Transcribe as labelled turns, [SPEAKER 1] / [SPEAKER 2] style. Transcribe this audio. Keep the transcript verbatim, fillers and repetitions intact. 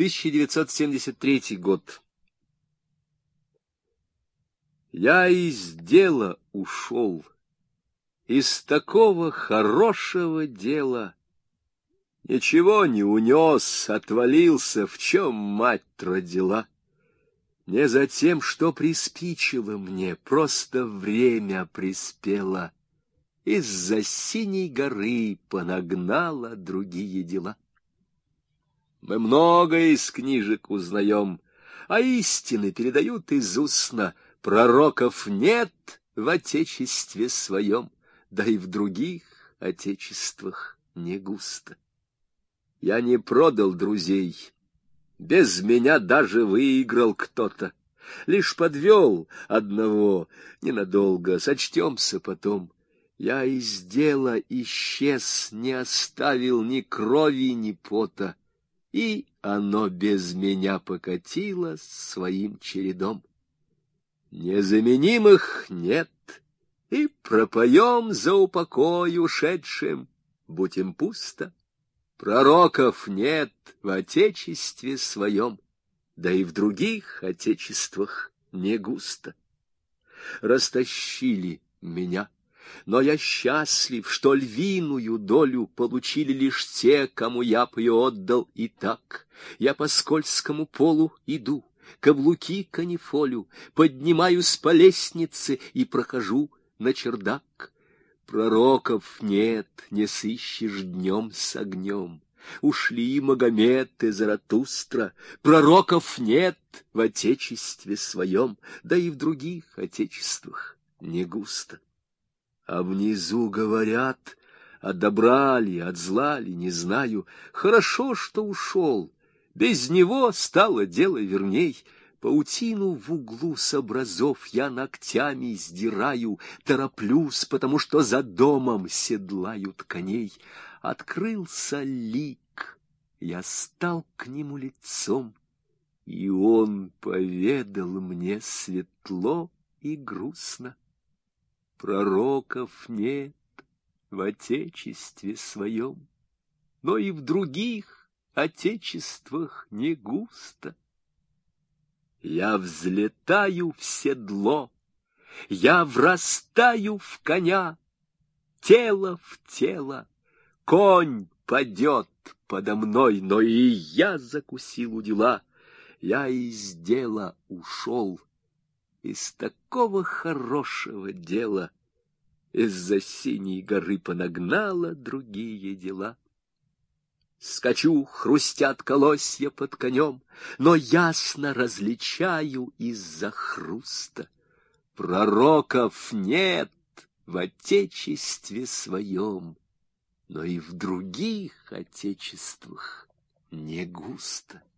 [SPEAKER 1] тысяча девятьсот семьдесят третий год. Я из дела ушел, из такого хорошего дела. Ничего не унес, отвалился, в чем мать родила. Не за тем, что приспичило мне, просто время приспело. Из-за синей горы понагнала другие дела. Мы многое из книжек узнаем, а истины передают из устно. Пророков нет в отечестве своем, да и в других отечествах не густо. Я не продал друзей, без меня даже выиграл кто-то. Лишь подвел одного ненадолго, сочтемся потом. Я из дела исчез, не оставил ни крови, ни пота, и оно без меня покатило своим чередом. Незаменимых нет, и пропоем за упокой ушедшим, будь им пусто. Пророков нет в отечестве своем, да и в других отечествах не густо. Растащили меня, но я счастлив, что львиную долю получили лишь те, кому я б ее отдал и так. Я по скользкому полу иду, каблуки канифолю, поднимаюсь по лестнице и прохожу на чердак. Пророков нет, не сыщешь днем с огнем. Ушли Магомед и Заратустра. Пророков нет в отечестве своем, да и в других отечествах не густо. А внизу говорят, от добра ли, от зла ли, не знаю. Хорошо, что ушел, без него стало дело верней. Паутину в углу с образов я ногтями сдираю, тороплюсь, потому что за домом седлают коней. Открылся лик, я стал к нему лицом, и он поведал мне светло и грустно. Пророков нет в отечестве своем, но и в других отечествах не густо. Я взлетаю в седло, я врастаю в коня, тело в тело, конь падет подо мной, но и я закусил удила. Я из дела ушел, из такого хорошего дела, из-за синей горы понагнала другие дела. Скачу, хрустят колосья под конем, но ясно различаю из-за хруста. Пророков нет в отечестве своем, но и в других отечествах не густо.